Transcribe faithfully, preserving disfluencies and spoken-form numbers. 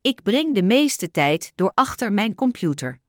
Ik breng de meeste tijd door achter mijn computer.